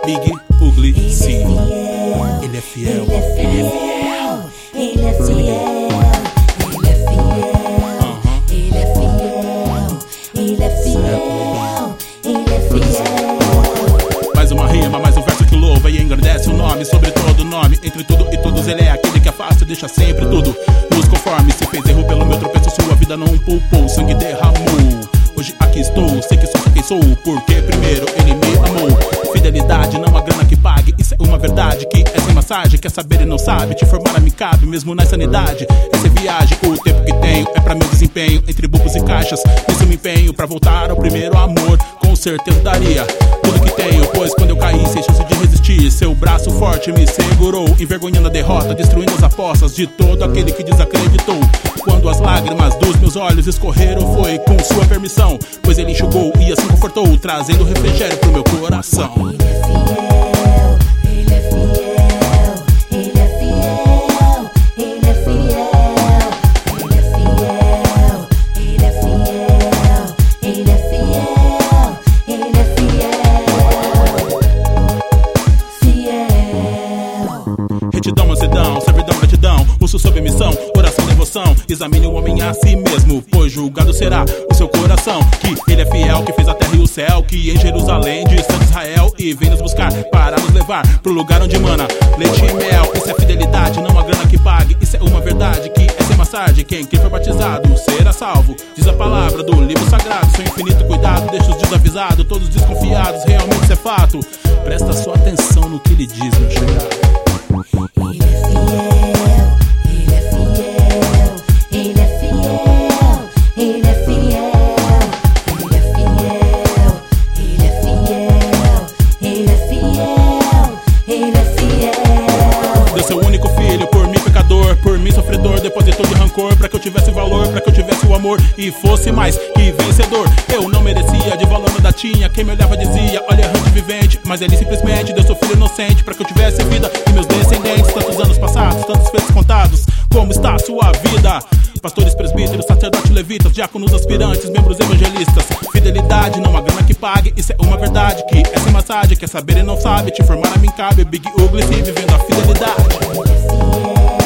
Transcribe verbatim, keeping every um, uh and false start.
Big Ugly Sim. Ele é fiel, ele é fiel, ele é fiel, ele é fiel, ele é fiel, ele é fiel, ele é fiel. Mais uma rima, mais um verso que louva e engrandece o nome, sobre todo nome, entre tudo e todos ele é aquele que afasta e deixa sempre tudo nos conforme. Se fez erro pelo meu tropeço, sua vida não poupou, sangue derramou. Hoje aqui estou, sei que sou quem sou, porque primeiro ele me amou. Fidelidade não há grana que pague, isso é uma verdade que é sem massagem. Quer saber e não sabe, te formar a me cabe, mesmo na insanidade. Essa é viagem, o tempo que tenho é pra meu desempenho, entre bubos e caixas, nisso me empenho pra voltar ao primeiro amor. Com certeza daria tudo que tenho, pois quando eu caí sem chance de resistir, seu braço forte me segurou, envergonhando a derrota, destruindo as apostas de todo aquele que desacreditou. Quando as lágrimas dos meus olhos escorreram, foi com sua permissão, pois ele enxugou e assim confortou, trazendo refrigério pro meu coração. Ele é fiel, ele é fiel, ele é fiel, ele é fiel, ele é fiel, ele é fiel, ele é fiel, ele é fiel, fiel. Retidão, mansidão, servidão, gratidão, uso sob missão, oração, devoção. Examine o homem a si mesmo, pois julgado será o seu coração. Que ele é fiel, que fez a terra e o céu, que em Jerusalém de Santo Israel e vem nos buscar para nos levar pro lugar onde mana leite e mel. Isso é fidelidade, não há grana que pague, isso é uma verdade que é sem massagem. Quem, quem foi batizado será salvo, diz a palavra do livro sagrado. Seu infinito cuidado deixa os desavisados, todos desconfiados, realmente isso é fato. Presta sua atenção no que ele diz, meu chegado. Ele é fiel, ele é fiel, ele é fiel, ele é fiel, ele é fiel, ele é fiel, ele é fiel, ele é fiel. Deu seu único filho por mim pecador, por mim sofredor, depositou de rancor pra que eu tivesse valor, pra que eu tivesse o amor e fosse mais que vencedor. Eu não merecia, de valor nada tinha, quem me olhava dizia, olha errante vivente, mas ele simplesmente deu seu filho inocente pra que eu tivesse vida e meus descendentes. Tantos anos passados, tantos feitos contados, como está a sua vida? Pastores, presbíteros, sacerdotes, levitas, diáconos, aspirantes, membros evangelistas. Fidelidade, não há grana que pague, isso é uma verdade que é sem massagem. Quer saber e não sabe, te formar a mim cabe. Big Ugly Sim, vivendo a fidelidade. Ele é fiel.